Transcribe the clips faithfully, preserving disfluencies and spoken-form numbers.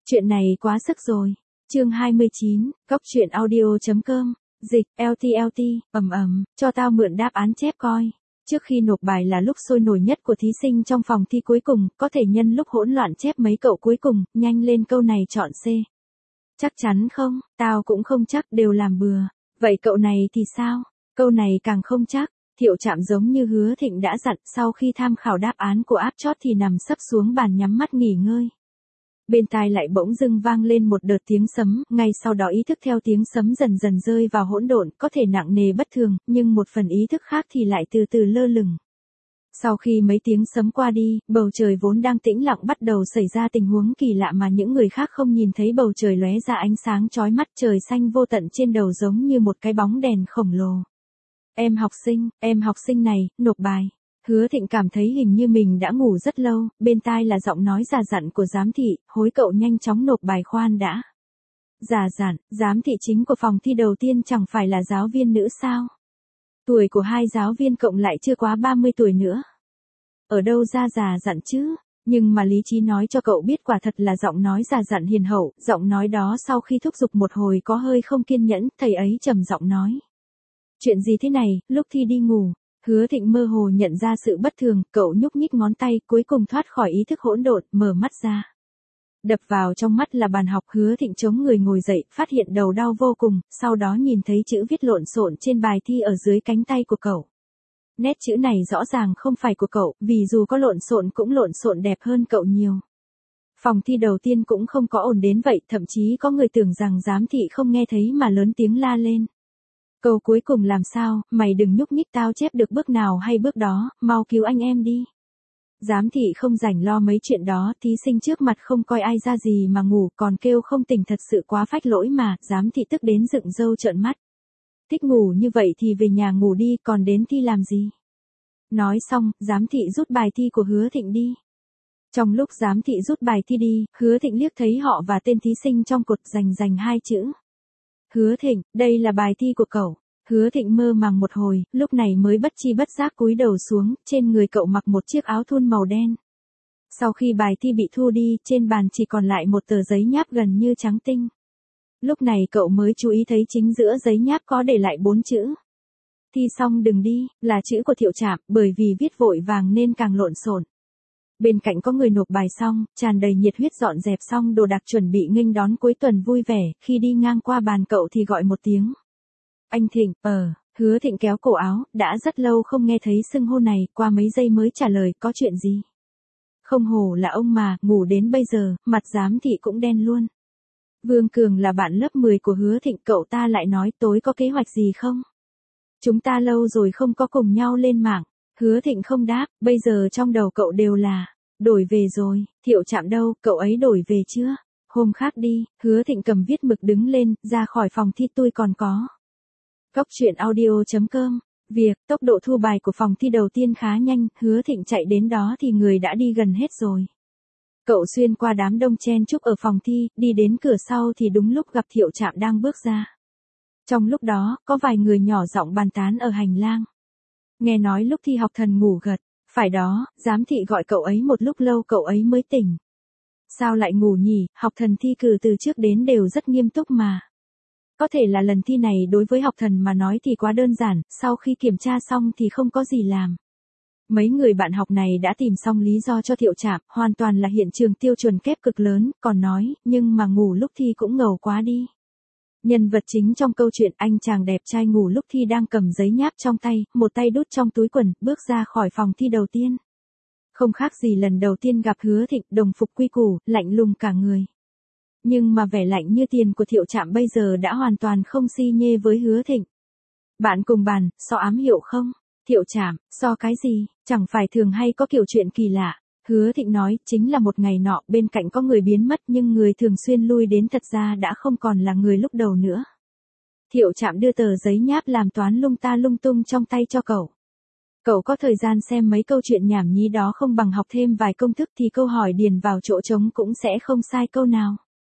Chuyện này quá sức rồi. Chương hai mươi chín, cốc truyện audio.com, dịch, lờ tê lờ tê, ầm ầm, cho tao mượn đáp án chép coi. Trước khi nộp bài là lúc sôi nổi nhất của thí sinh trong phòng thi cuối cùng, có thể nhân lúc hỗn loạn chép mấy cậu cuối cùng, nhanh lên câu này chọn C. Chắc chắn không, tao cũng không chắc, đều làm bừa. Vậy cậu này thì sao? Câu này càng không chắc. Thiệu Trạm giống như Hứa Thịnh đã dặn, sau khi tham khảo đáp án của áp chót thì nằm sấp xuống bàn nhắm mắt nghỉ ngơi. Bên tai lại bỗng dưng vang lên một đợt tiếng sấm, ngay sau đó ý thức theo tiếng sấm dần dần rơi vào hỗn độn, có thể nặng nề bất thường, nhưng một phần ý thức khác thì lại từ từ lơ lửng. Sau khi mấy tiếng sấm qua đi, bầu trời vốn đang tĩnh lặng bắt đầu xảy ra tình huống kỳ lạ mà những người khác không nhìn thấy. Bầu trời lóe ra ánh sáng chói mắt, trời xanh vô tận trên đầu giống như một cái bóng đèn khổng lồ. Em học sinh, em học sinh này, nộp bài. Hứa Thịnh cảm thấy hình như mình đã ngủ rất lâu, bên tai là giọng nói già dặn của giám thị, hối cậu nhanh chóng nộp bài khoan đã. Già dặn, giám thị chính của phòng thi đầu tiên chẳng phải là giáo viên nữ sao? Tuổi của hai giáo viên cộng lại chưa quá ba mươi tuổi nữa. Ở đâu ra già dặn chứ? Nhưng mà lý trí nói cho cậu biết quả thật là giọng nói già dặn hiền hậu, giọng nói đó sau khi thúc giục một hồi có hơi không kiên nhẫn, thầy ấy trầm giọng nói. Chuyện gì thế này, lúc thi đi ngủ. Hứa Thịnh mơ hồ nhận ra sự bất thường, cậu nhúc nhích ngón tay, cuối cùng thoát khỏi ý thức hỗn độn, mở mắt ra. Đập vào trong mắt là bàn học. Hứa Thịnh chống người ngồi dậy, phát hiện đầu đau vô cùng, sau đó nhìn thấy chữ viết lộn xộn trên bài thi ở dưới cánh tay của cậu. Nét chữ này rõ ràng không phải của cậu, vì dù có lộn xộn cũng lộn xộn đẹp hơn cậu nhiều. Phòng thi đầu tiên cũng không có ổn đến vậy, thậm chí có người tưởng rằng giám thị không nghe thấy mà lớn tiếng la lên. Câu cuối cùng làm sao, mày đừng nhúc nhích, tao chép được bước nào hay bước đó, mau cứu anh em đi. Giám thị không rảnh lo mấy chuyện đó, thí sinh trước mặt không coi ai ra gì mà ngủ, còn kêu không tỉnh thật sự quá phách lỗi mà. Giám thị tức đến dựng râu trợn mắt. Thích ngủ như vậy thì về nhà ngủ đi, còn đến thi làm gì? Nói xong, giám thị rút bài thi của Hứa Thịnh đi. Trong lúc giám thị rút bài thi đi, Hứa Thịnh liếc thấy họ và tên thí sinh trong cột rành rành hai chữ. Hứa Thịnh, đây là bài thi của cậu. Hứa Thịnh mơ màng một hồi, lúc này mới bất chi bất giác cúi đầu xuống, trên người cậu mặc một chiếc áo thun màu đen. Sau khi bài thi bị thu đi, trên bàn chỉ còn lại một tờ giấy nháp gần như trắng tinh. Lúc này cậu mới chú ý thấy chính giữa giấy nháp có để lại bốn chữ. Thi xong đừng đi, là chữ của Thiệu Trạm, bởi vì viết vội vàng nên càng lộn xộn. Bên cạnh có người nộp bài xong, tràn đầy nhiệt huyết dọn dẹp xong đồ đạc chuẩn bị nghênh đón cuối tuần vui vẻ, khi đi ngang qua bàn cậu thì gọi một tiếng. Anh Thịnh, ờ, Hứa Thịnh kéo cổ áo, đã rất lâu không nghe thấy xưng hô này, qua mấy giây mới trả lời, có chuyện gì? Không hổ là ông mà, ngủ đến bây giờ, mặt giám thị cũng đen luôn. Vương Cường là bạn lớp mười của Hứa Thịnh, cậu ta lại nói tối có kế hoạch gì không? Chúng ta lâu rồi không có cùng nhau lên mạng. Hứa Thịnh không đáp, bây giờ trong đầu cậu đều là, đổi về rồi. Thiệu Trạm đâu, cậu ấy đổi về chưa? Hôm khác đi. Hứa Thịnh cầm viết mực đứng lên, ra khỏi phòng thi. Tôi còn có. Cốc truyện audio.com, việc, tốc độ thu bài của phòng thi đầu tiên khá nhanh, Hứa Thịnh chạy đến đó thì người đã đi gần hết rồi. Cậu xuyên qua đám đông chen chúc ở phòng thi, đi đến cửa sau thì đúng lúc gặp Thiệu Trạm đang bước ra. Trong lúc đó, có vài người nhỏ giọng bàn tán ở hành lang. Nghe nói lúc thi học thần ngủ gật, phải đó, giám thị gọi cậu ấy một lúc lâu cậu ấy mới tỉnh. Sao lại ngủ nhỉ, học thần thi cử từ trước đến đều rất nghiêm túc mà. Có thể là lần thi này đối với học thần mà nói thì quá đơn giản, sau khi kiểm tra xong thì không có gì làm. Mấy người bạn học này đã tìm xong lý do cho Thiệu Trạm, hoàn toàn là hiện trường tiêu chuẩn kép cực lớn, còn nói, nhưng mà ngủ lúc thi cũng ngầu quá đi. Nhân vật chính trong câu chuyện, anh chàng đẹp trai ngủ lúc thi đang cầm giấy nháp trong tay, một tay đút trong túi quần, bước ra khỏi phòng thi đầu tiên. Không khác gì lần đầu tiên gặp Hứa Thịnh, đồng phục quy củ, lạnh lùng cả người. Nhưng mà vẻ lạnh như tiền của Thiệu Trạm bây giờ đã hoàn toàn không si nhê với Hứa Thịnh. Bạn cùng bàn, so ám hiệu không? Thiệu Trạm, so cái gì, chẳng phải thường hay có kiểu chuyện kỳ lạ. Hứa Thịnh nói, chính là một ngày nọ, bên cạnh có người biến mất nhưng người thường xuyên lui đến thật ra đã không còn là người lúc đầu nữa. Thiệu Trạm đưa tờ giấy nháp làm toán lung ta lung tung trong tay cho cậu. Cậu có thời gian xem mấy câu chuyện nhảm nhí đó không bằng học thêm vài công thức thì câu hỏi điền vào chỗ trống cũng sẽ không sai câu nào.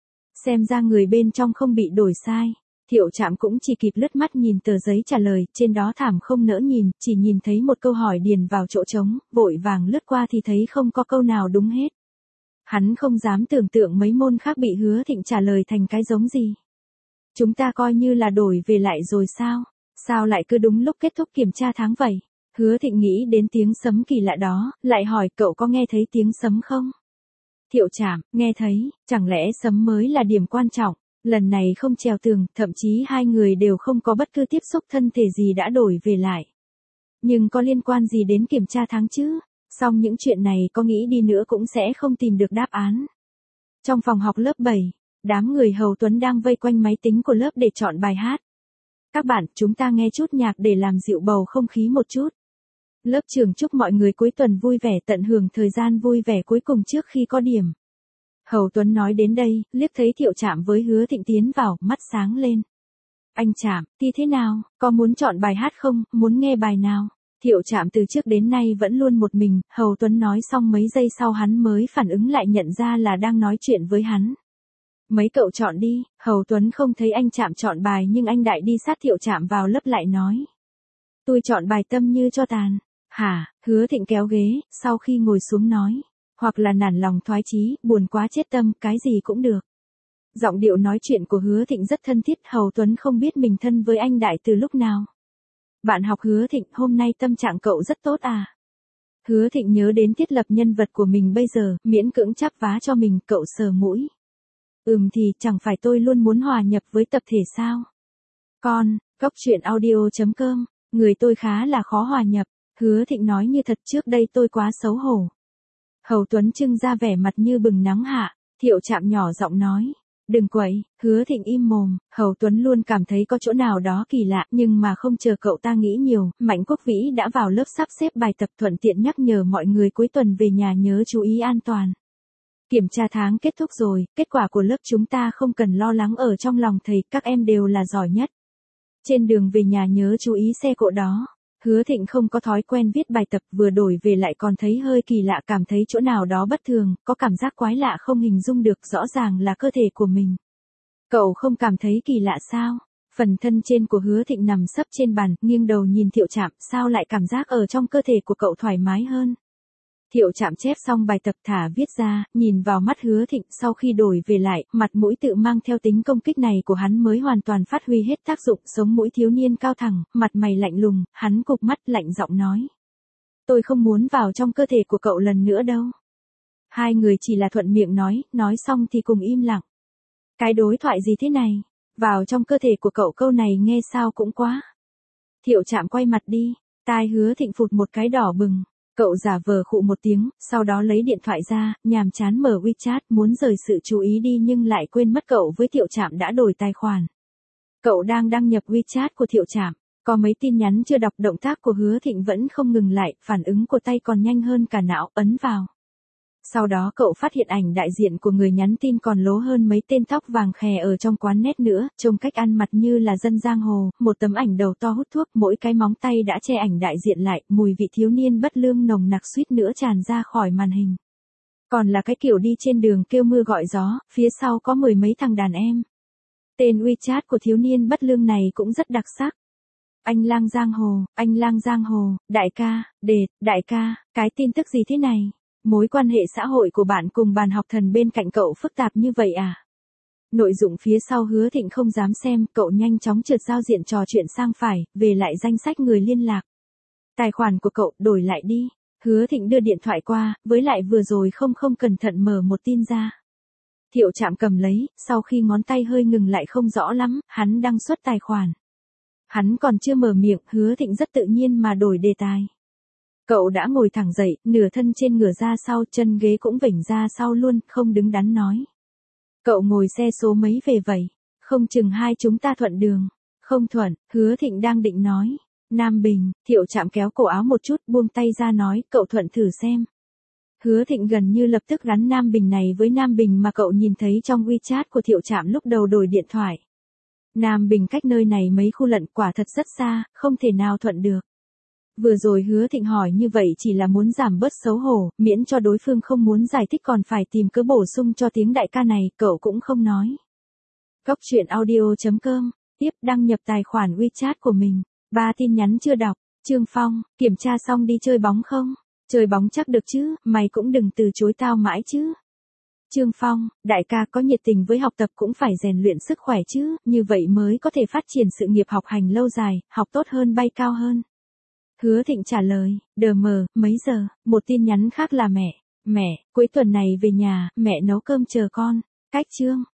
Xem ra người bên trong không bị đổi sai. Thiệu Trạm cũng chỉ kịp lướt mắt nhìn tờ giấy trả lời, trên đó thảm không nỡ nhìn, chỉ nhìn thấy một câu hỏi điền vào chỗ trống, vội vàng lướt qua thì thấy không có câu nào đúng hết. Hắn không dám tưởng tượng mấy môn khác bị Hứa Thịnh trả lời thành cái giống gì. Chúng ta coi như là đổi về lại rồi sao? Sao lại cứ đúng lúc kết thúc kiểm tra tháng vậy? Hứa Thịnh nghĩ đến tiếng sấm kỳ lạ đó, lại hỏi cậu có nghe thấy tiếng sấm không? Thiệu Trạm, nghe thấy, chẳng lẽ sấm mới là điểm quan trọng? Lần này không trèo tường, thậm chí hai người đều không có bất cứ tiếp xúc thân thể gì đã đổi về lại. Nhưng có liên quan gì đến kiểm tra tháng chứ? Song những chuyện này có nghĩ đi nữa cũng sẽ không tìm được đáp án. Trong phòng học lớp bảy, đám người Hầu Tuấn đang vây quanh máy tính của lớp để chọn bài hát. Các bạn, chúng ta nghe chút nhạc để làm dịu bầu không khí một chút. Lớp trưởng chúc mọi người cuối tuần vui vẻ, tận hưởng thời gian vui vẻ cuối cùng trước khi có điểm. Hầu Tuấn nói đến đây, liếc thấy Thiệu Trạm với Hứa Thịnh tiến vào, mắt sáng lên. Anh Trạm, thì thế nào, có muốn chọn bài hát không, muốn nghe bài nào? Thiệu Trạm từ trước đến nay vẫn luôn một mình, Hầu Tuấn nói xong mấy giây sau hắn mới phản ứng lại, nhận ra là đang nói chuyện với hắn. Mấy cậu chọn đi. Hầu Tuấn không thấy anh Trạm chọn bài nhưng anh Đại đi sát Thiệu Trạm vào lớp lại nói. Tôi chọn bài Tâm Như Cho Tàn. Hả? Hứa Thịnh kéo ghế, sau khi ngồi xuống nói. Hoặc là Nản Lòng Thoái Chí, Buồn Quá Chết Tâm, cái gì cũng được. Giọng điệu nói chuyện của Hứa Thịnh rất thân thiết, Hầu Tuấn không biết mình thân với anh Đại từ lúc nào. Bạn học Hứa Thịnh, hôm nay tâm trạng cậu rất tốt à? Hứa Thịnh nhớ đến thiết lập nhân vật của mình bây giờ, miễn cưỡng chắp vá cho mình, cậu sờ mũi. Ừm thì, chẳng phải tôi luôn muốn hòa nhập với tập thể sao? Con, Cóc Truyện Audio chấm com, người tôi khá là khó hòa nhập. Hứa Thịnh nói như thật, trước đây tôi quá xấu hổ. Hầu Tuấn trưng ra vẻ mặt như bừng nắng hạ, Thiệu Trạm nhỏ giọng nói. Đừng quậy. Hứa Thịnh im mồm, Hầu Tuấn luôn cảm thấy có chỗ nào đó kỳ lạ, nhưng mà không chờ cậu ta nghĩ nhiều, Mạnh Quốc Vĩ đã vào lớp sắp xếp bài tập, thuận tiện nhắc nhở mọi người cuối tuần về nhà nhớ chú ý an toàn. Kiểm tra tháng kết thúc rồi, kết quả của lớp chúng ta không cần lo lắng, ở trong lòng thầy, các em đều là giỏi nhất. Trên đường về nhà nhớ chú ý xe cộ đó. Hứa Thịnh không có thói quen viết bài tập, vừa đổi về lại còn thấy hơi kỳ lạ, cảm thấy chỗ nào đó bất thường, có cảm giác quái lạ không hình dung được, rõ ràng là cơ thể của mình. Cậu không cảm thấy kỳ lạ sao? Phần thân trên của Hứa Thịnh nằm sấp trên bàn, nghiêng đầu nhìn Thiệu Trạm, sao lại cảm giác ở trong cơ thể của cậu thoải mái hơn? Thiệu Trạm chép xong bài tập thả viết ra, nhìn vào mắt Hứa Thịnh, sau khi đổi về lại, mặt mũi tự mang theo tính công kích này của hắn mới hoàn toàn phát huy hết tác dụng, sống mũi thiếu niên cao thẳng, mặt mày lạnh lùng, hắn cụp mắt lạnh giọng nói. Tôi không muốn vào trong cơ thể của cậu lần nữa đâu. Hai người chỉ là thuận miệng nói, nói xong thì cùng im lặng. Cái đối thoại gì thế này? Vào trong cơ thể của cậu, câu này nghe sao cũng quá. Thiệu Trạm quay mặt đi, tai Hứa Thịnh phụt một cái đỏ bừng. Cậu giả vờ khụ một tiếng, sau đó lấy điện thoại ra, nhàm chán mở WeChat, muốn rời sự chú ý đi nhưng lại quên mất cậu với Thiệu Trạm đã đổi tài khoản. Cậu đang đăng nhập WeChat của Thiệu Trạm, có mấy tin nhắn chưa đọc, động tác của Hứa Thịnh vẫn không ngừng lại, phản ứng của tay còn nhanh hơn cả não, ấn vào. Sau đó cậu phát hiện ảnh đại diện của người nhắn tin còn lố hơn mấy tên tóc vàng khè ở trong quán net nữa, trông cách ăn mặc như là dân giang hồ, một tấm ảnh đầu to hút thuốc, mỗi cái móng tay đã che ảnh đại diện lại, mùi vị thiếu niên bất lương nồng nặc suýt nữa tràn ra khỏi màn hình. Còn là cái kiểu đi trên đường kêu mưa gọi gió, phía sau có mười mấy thằng đàn em. Tên WeChat của thiếu niên bất lương này cũng rất đặc sắc. Anh lang giang hồ, anh lang giang hồ, đại ca, đệt, đại ca, cái tin tức gì thế này? Mối quan hệ xã hội của bạn cùng bàn học thần bên cạnh cậu phức tạp như vậy à? Nội dụng phía sau Hứa Thịnh không dám xem, cậu nhanh chóng trượt giao diện trò chuyện sang phải, về lại danh sách người liên lạc. Tài khoản của cậu, đổi lại đi. Hứa Thịnh đưa điện thoại qua, với lại vừa rồi không không cẩn thận mở một tin ra. Thiệu Trạm cầm lấy, sau khi ngón tay hơi ngừng lại không rõ lắm, hắn đăng xuất tài khoản. Hắn còn chưa mở miệng, Hứa Thịnh rất tự nhiên mà đổi đề tài. Cậu đã ngồi thẳng dậy, nửa thân trên ngửa ra sau, chân ghế cũng vểnh ra sau luôn, không đứng đắn nói. Cậu ngồi xe số mấy về vậy? Không chừng hai chúng ta thuận đường. Không thuận, Hứa Thịnh đang định nói. Nam Bình, Thiệu Trạm kéo cổ áo một chút, buông tay ra nói, cậu thuận thử xem. Hứa Thịnh gần như lập tức gắn Nam Bình này với Nam Bình mà cậu nhìn thấy trong WeChat của Thiệu Trạm lúc đầu đổi điện thoại. Nam Bình cách nơi này mấy khu lận, quả thật rất xa, không thể nào thuận được. Vừa rồi Hứa Thịnh hỏi như vậy chỉ là muốn giảm bớt xấu hổ, miễn cho đối phương không muốn giải thích còn phải tìm cớ bổ sung cho tiếng đại ca này, cậu cũng không nói. Cóc Truyện Audio chấm com, tiếp đăng nhập tài khoản WeChat của mình. Ba tin nhắn chưa đọc. Trương Phong, kiểm tra xong đi chơi bóng không? Chơi bóng chắc được chứ, mày cũng đừng từ chối tao mãi chứ. Trương Phong, đại ca có nhiệt tình với học tập cũng phải rèn luyện sức khỏe chứ, như vậy mới có thể phát triển sự nghiệp học hành lâu dài, học tốt hơn bay cao hơn. Hứa Thịnh trả lời, đờ mờ, mấy giờ, một tin nhắn khác là mẹ, mẹ, cuối tuần này về nhà, mẹ nấu cơm chờ con, cách Trương.